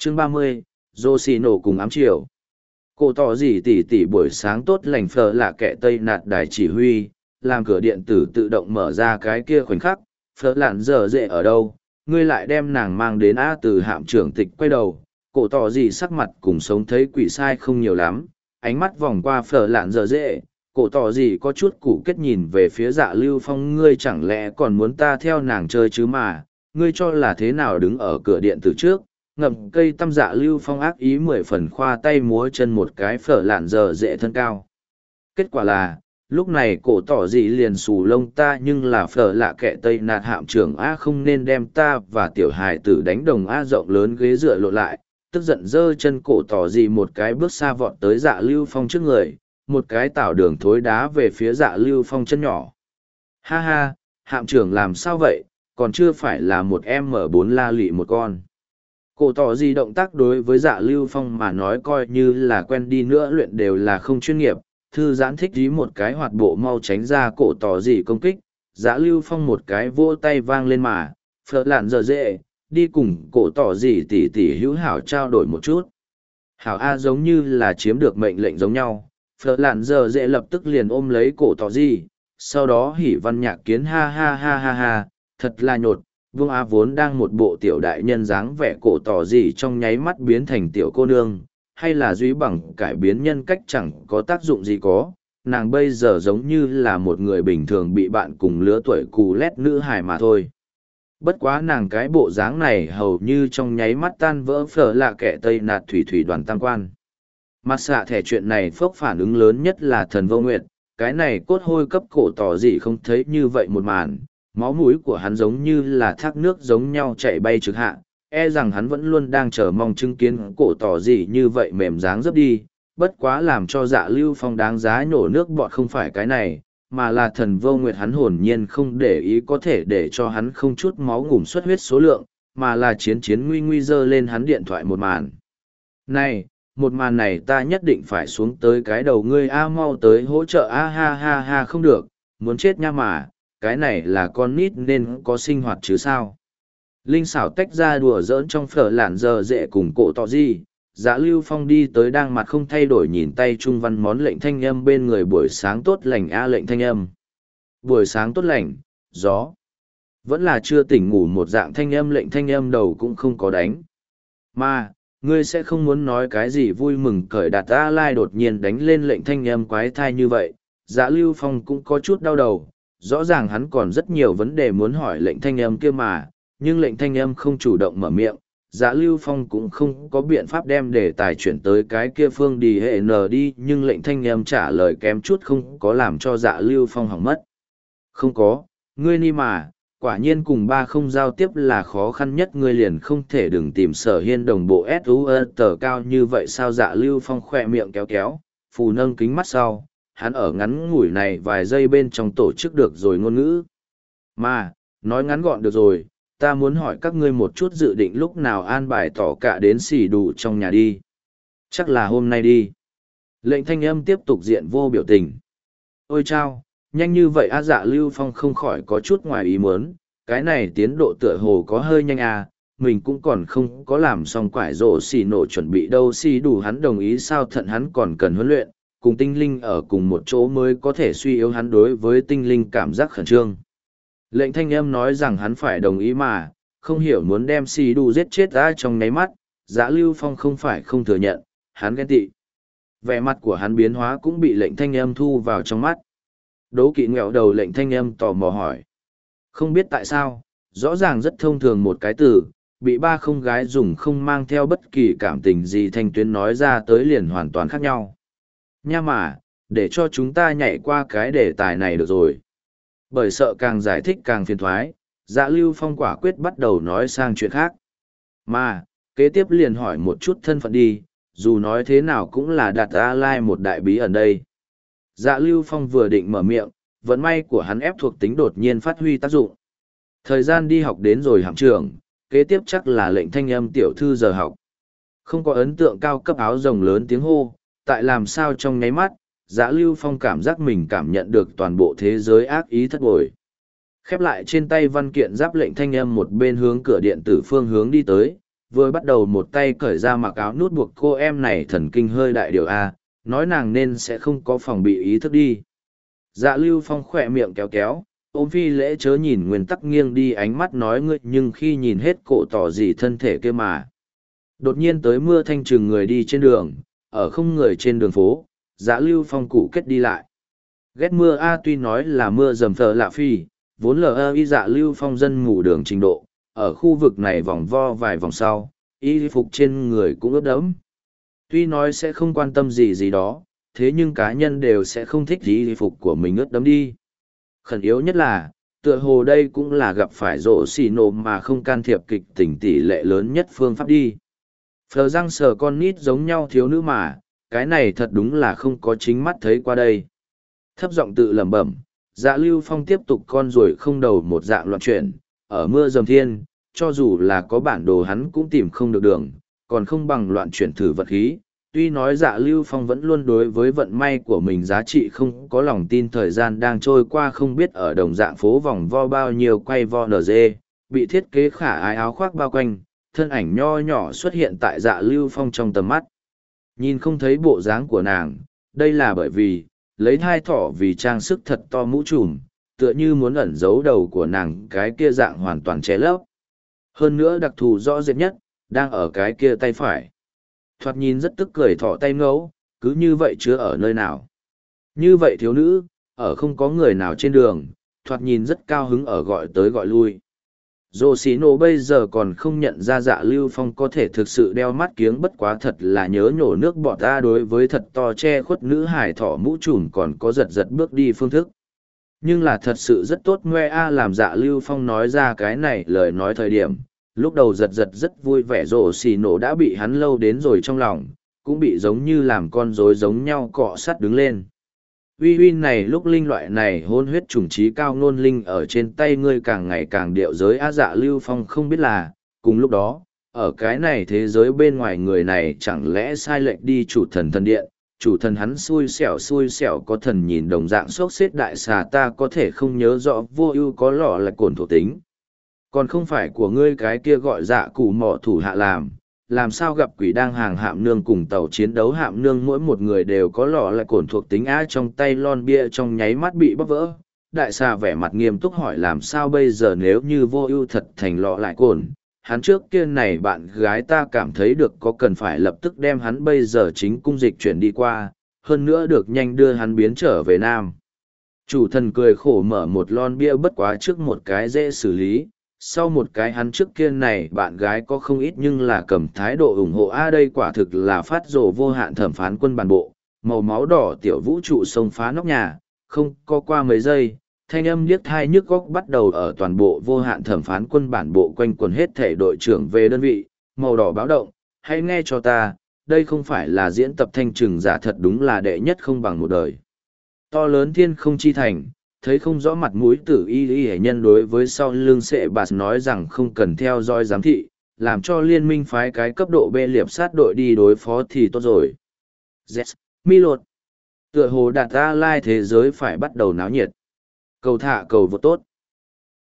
Chương 30, Yoshino cùng ám triều. Cổ tỏ gì tỉ buổi sáng tốt lành phở là kẻ tây nạt đài chỉ huy, làm cửa điện tử tự động mở ra cái kia khoảnh khắc, phở lạn giờ dệ ở đâu, ngươi lại đem nàng mang đến A từ hạm trưởng tịch quay đầu, cổ tỏ gì sắc mặt cùng sống thấy quỷ sai không nhiều lắm, ánh mắt vòng qua phở lạn giờ dệ, cổ tỏ gì có chút củ kết nhìn về phía Dạ Lưu Phong, ngươi chẳng lẽ còn muốn ta theo nàng chơi chứ mà, ngươi cho là thế nào đứng ở cửa điện tử trước, ngậm cây tăm. Dạ Lưu Phong ác ý 10 phần, khoa tay múa chân một cái phở lạn giờ dệ thân cao. Kết quả là, lúc này cổ tỏ gì liền xù lông ta, nhưng là phở lạ kệ tây nạt hạm trưởng A không nên đem ta và tiểu hài tử đánh đồng A. Rộng lớn ghế dựa lộ lại, tức giận giơ chân, cổ tỏ gì một cái bước xa vọt tới Dạ Lưu Phong trước người, một cái tảo đường thối đá về phía Dạ Lưu Phong chân nhỏ. Ha ha, hạm trưởng làm sao vậy, còn chưa phải là một M4 la lị một con. Cổ tỏ gì động tác đối với Dạ Lưu Phong mà nói coi như là quen đi nữa luyện đều là không chuyên nghiệp, thư giãn thích dí một cái hoạt bộ mau tránh ra cổ tỏ gì công kích. Dạ Lưu Phong một cái vỗ tay vang lên mà, phở lạn giờ dễ, đi cùng cổ tỏ gì tỉ hữu hảo trao đổi một chút. Hảo A giống như là chiếm được mệnh lệnh giống nhau, phở lạn giờ dễ lập tức liền ôm lấy cổ tỏ gì, sau đó hỉ văn nhạc kiến ha ha ha ha ha, thật là nhột. Vương Á vốn đang một bộ tiểu đại nhân dáng vẻ cổ tỏ gì trong nháy mắt biến thành tiểu cô nương, hay là duy bằng cải biến nhân cách chẳng có tác dụng gì có, nàng bây giờ giống như là một người bình thường bị bạn cùng lứa tuổi cù lét nữ hài mà thôi. Bất quá nàng cái bộ dáng này hầu như trong nháy mắt tan vỡ phở lạ kẻ tây nạt thủy đoàn tam quan. Mặt xạ thẻ chuyện này phốc phản ứng lớn nhất là Thần Vô Nguyệt, cái này cốt hôi cấp cổ tỏ gì không thấy như vậy một màn. Máu mũi của hắn giống như là thác nước giống nhau chạy bay trực hạ, e rằng hắn vẫn luôn đang chờ mong chứng kiến cổ tỏ gì như vậy mềm dáng dấp đi, bất quá làm cho Dạ Lưu Phong đáng giá nhổ nước bọt không phải cái này, mà là Thần Vô Nguyệt hắn hồn nhiên không để ý có thể để cho hắn không chút máu ngủm xuất huyết số lượng, mà là chiến nguy nguy dơ lên hắn điện thoại một màn. Này, một màn này ta nhất định phải xuống tới cái đầu ngươi A, mau tới hỗ trợ A, ha ha ha, không được, muốn chết nha mà. Cái này là con nít nên có sinh hoạt chứ sao. Linh xảo tách ra đùa giỡn trong phở lạn giờ dễ cùng cổ tỏ gì. Dạ Lưu Phong đi tới đang mặt không thay đổi nhìn tay trung văn món lệnh thanh âm bên người. Buổi sáng tốt lành A, lệnh thanh âm. Buổi sáng tốt lành, gió. Vẫn là chưa tỉnh ngủ một dạng thanh âm, lệnh thanh âm đầu cũng không có đánh. Mà, ngươi sẽ không muốn nói cái gì vui mừng cởi đạt A Lai đột nhiên đánh lên lệnh thanh âm quái thai như vậy. Dạ Lưu Phong cũng có chút đau đầu. Rõ ràng hắn còn rất nhiều vấn đề muốn hỏi lệnh thanh âm kia mà, nhưng lệnh thanh âm không chủ động mở miệng. Dạ Lưu Phong cũng không có biện pháp đem đề tài chuyển tới cái kia phương đi hệ nờ đi, nhưng lệnh thanh âm trả lời kém chút không có làm cho Dạ Lưu Phong hỏng mất. Không có, ngươi ni mà, quả nhiên cùng ba không giao tiếp là khó khăn nhất, ngươi liền không thể đừng tìm Sở Hiên đồng bộ tờ cao như vậy sao. Dạ Lưu Phong khỏe miệng kéo kéo, phù nâng kính mắt sau. Hắn ở ngắn ngủi này vài giây bên trong tổ chức được rồi ngôn ngữ. Mà, nói ngắn gọn được rồi, ta muốn hỏi các ngươi một chút dự định lúc nào an bài tỏ cả đến xỉ đủ trong nhà đi. Chắc là hôm nay đi. Lệnh thanh âm tiếp tục diện vô biểu tình. Ôi chao, nhanh như vậy A. Dạ Lưu Phong không khỏi có chút ngoài ý muốn, cái này tiến độ tựa hồ có hơi nhanh à, mình cũng còn không có làm xong quải rổ xỉ nổ chuẩn bị đâu. Xỉ đủ hắn đồng ý sao, thận hắn còn cần huấn luyện. Cùng tinh linh ở cùng một chỗ mới có thể suy yếu hắn đối với tinh linh cảm giác khẩn trương. Lệnh thanh âm nói rằng hắn phải đồng ý mà, không hiểu muốn đem xì đu giết chết ra trong nháy mắt. Dạ Lưu Phong không phải không thừa nhận, hắn ghen tị. Vẻ mặt của hắn biến hóa cũng bị lệnh thanh âm thu vào trong mắt. Đố kỵ nghẹo đầu, lệnh thanh âm tò mò hỏi. Không biết tại sao, rõ ràng rất thông thường một cái từ, bị ba không gái dùng không mang theo bất kỳ cảm tình gì thanh tuyến nói ra tới liền hoàn toàn khác nhau. Nha mà, để cho chúng ta nhảy qua cái đề tài này được rồi. Bởi sợ càng giải thích càng phiền thoái, Dạ Lưu Phong quả quyết bắt đầu nói sang chuyện khác. Mà, kế tiếp liền hỏi một chút thân phận đi, dù nói thế nào cũng là đặt A Lai một đại bí ẩn đây. Dạ Lưu Phong vừa định mở miệng, vận may của hắn ép thuộc tính đột nhiên phát huy tác dụng. Thời gian đi học đến rồi hạm trưởng, kế tiếp chắc là lệnh thanh âm tiểu thư giờ học. Không có ấn tượng cao cấp áo rồng lớn tiếng hô, tại làm sao trong nháy mắt, Dạ Lưu Phong cảm giác mình cảm nhận được toàn bộ thế giới ác ý thất bội. Khép lại trên tay văn kiện giáp lệnh thanh âm một bên hướng cửa điện tử phương hướng đi tới, vừa bắt đầu một tay cởi ra mặc áo nút buộc cô em này thần kinh hơi đại điều A, nói nàng nên sẽ không có phòng bị ý thức đi. Dạ Lưu Phong khỏe miệng kéo kéo, ôm phi lễ chớ nhìn nguyên tắc nghiêng đi ánh mắt nói ngươi nhưng khi nhìn hết cổ tỏ gì thân thể kia mà. Đột nhiên tới mưa thanh trừng người đi trên đường, ở không người trên đường phố, Dạ Lưu Phong cụ kết đi lại. Ghét mưa A tuy nói là mưa dầm thờ lạ phi, vốn lờ y Dạ Lưu Phong dân ngủ đường trình độ, ở khu vực này vòng vo vài vòng sau, y phục trên người cũng ướt đẫm. Tuy nói sẽ không quan tâm gì gì đó, thế nhưng cá nhân đều sẽ không thích y phục của mình ướt đẫm đi. Khẩn yếu nhất là, tựa hồ đây cũng là gặp phải rộ xì nổ mà không can thiệp kịch tình tỷ lệ lớn nhất phương pháp đi. Phờ răng sờ con nít giống nhau thiếu nữ mà, cái này thật đúng là không có chính mắt thấy qua đây. Thấp giọng tự lẩm bẩm, Dạ Lưu Phong tiếp tục con ruồi không đầu một dạng loạn chuyển, ở mưa dầm thiên, cho dù là có bản đồ hắn cũng tìm không được đường, còn không bằng loạn chuyển thử vật khí. Tuy nói Dạ Lưu Phong vẫn luôn đối với vận may của mình giá trị không có lòng tin thời gian đang trôi qua không biết ở đồng dạng phố vòng vo bao nhiêu quay vo nở dê, bị thiết kế khả ái áo khoác bao quanh, thân ảnh nho nhỏ xuất hiện tại Dạ Lưu Phong trong tầm mắt. Nhìn không thấy bộ dáng của nàng, đây là bởi vì, lấy thai thỏ vì trang sức thật to mũ trùm, tựa như muốn ẩn giấu đầu của nàng cái kia dạng hoàn toàn che lấp. Hơn nữa đặc thù rõ rệt nhất, đang ở cái kia tay phải. Thoạt nhìn rất tức cười thỏ tay ngấu, cứ như vậy chứa ở nơi nào. Như vậy thiếu nữ, ở không có người nào trên đường, thoạt nhìn rất cao hứng ở gọi tới gọi lui. Dô xí nổ bây giờ còn không nhận ra Dạ Lưu Phong có thể thực sự đeo mắt kiếng, bất quá thật là nhớ nhổ nước bọt ta đối với thật to che khuất nữ hải thỏ mũ trùm còn có giật giật bước đi phương thức. Nhưng là thật sự rất tốt ngoe a làm Dạ Lưu Phong nói ra cái này lời nói thời điểm, lúc đầu giật giật rất vui vẻ rổ xì nổ đã bị hắn lâu đến rồi trong lòng, cũng bị giống như làm con rối giống nhau cọ sắt đứng lên. Uy uy này lúc linh loại này hôn huyết trùng trí cao ngôn linh ở trên tay ngươi càng ngày càng điệu giới á Dạ Lưu Phong không biết là, cùng lúc đó, ở cái này thế giới bên ngoài người này chẳng lẽ sai lệch đi chủ thần thần điện, chủ thần hắn xui xẻo có thần nhìn đồng dạng sốc xếp đại xà ta có thể không nhớ rõ vô ưu có lọ là cồn thổ tính. Còn không phải của ngươi cái kia gọi Dạ cụ mỏ thủ hạ làm sao gặp quỷ đang hàng hạm nương cùng tàu chiến đấu hạm nương mỗi một người đều có lọ là cồn thuộc tính á trong tay lon bia trong nháy mắt bị bóp vỡ. Đại xà vẻ mặt nghiêm túc hỏi làm sao bây giờ nếu như vô ưu thật thành lọ lại cồn. Hắn trước kia này bạn gái ta cảm thấy được có cần phải lập tức đem hắn bây giờ chính cung dịch chuyển đi qua, hơn nữa được nhanh đưa hắn biến trở về Nam. Chủ thần cười khổ mở một lon bia bất quá trước một cái dễ xử lý, sau một cái hắn trước kia này bạn gái có không ít nhưng là cầm thái độ ủng hộ đây quả thực là phát rồ vô hạn thẩm phán quân bản bộ, màu máu đỏ tiểu vũ trụ xông phá nóc nhà, không có qua mấy giây. Thanh âm liếc thai nhức góc bắt đầu ở toàn bộ vô hạn thẩm phán quân bản bộ quanh quần hết thể đội trưởng về đơn vị, màu đỏ báo động, hãy nghe cho ta, đây không phải là diễn tập thanh trừng giả thật đúng là đệ nhất không bằng một đời. To lớn thiên không chi thành, thấy không rõ mặt mũi tử y hệ nhân đối với sau lưng sệ bạt nói rằng không cần theo dõi giám thị, làm cho liên minh phái cái cấp độ B liệp sát đội đi đối phó thì tốt rồi. Yes, mi lột. Tựa hồ đạt ta lai thế giới phải bắt đầu náo nhiệt. Cầu thả cầu vô tốt.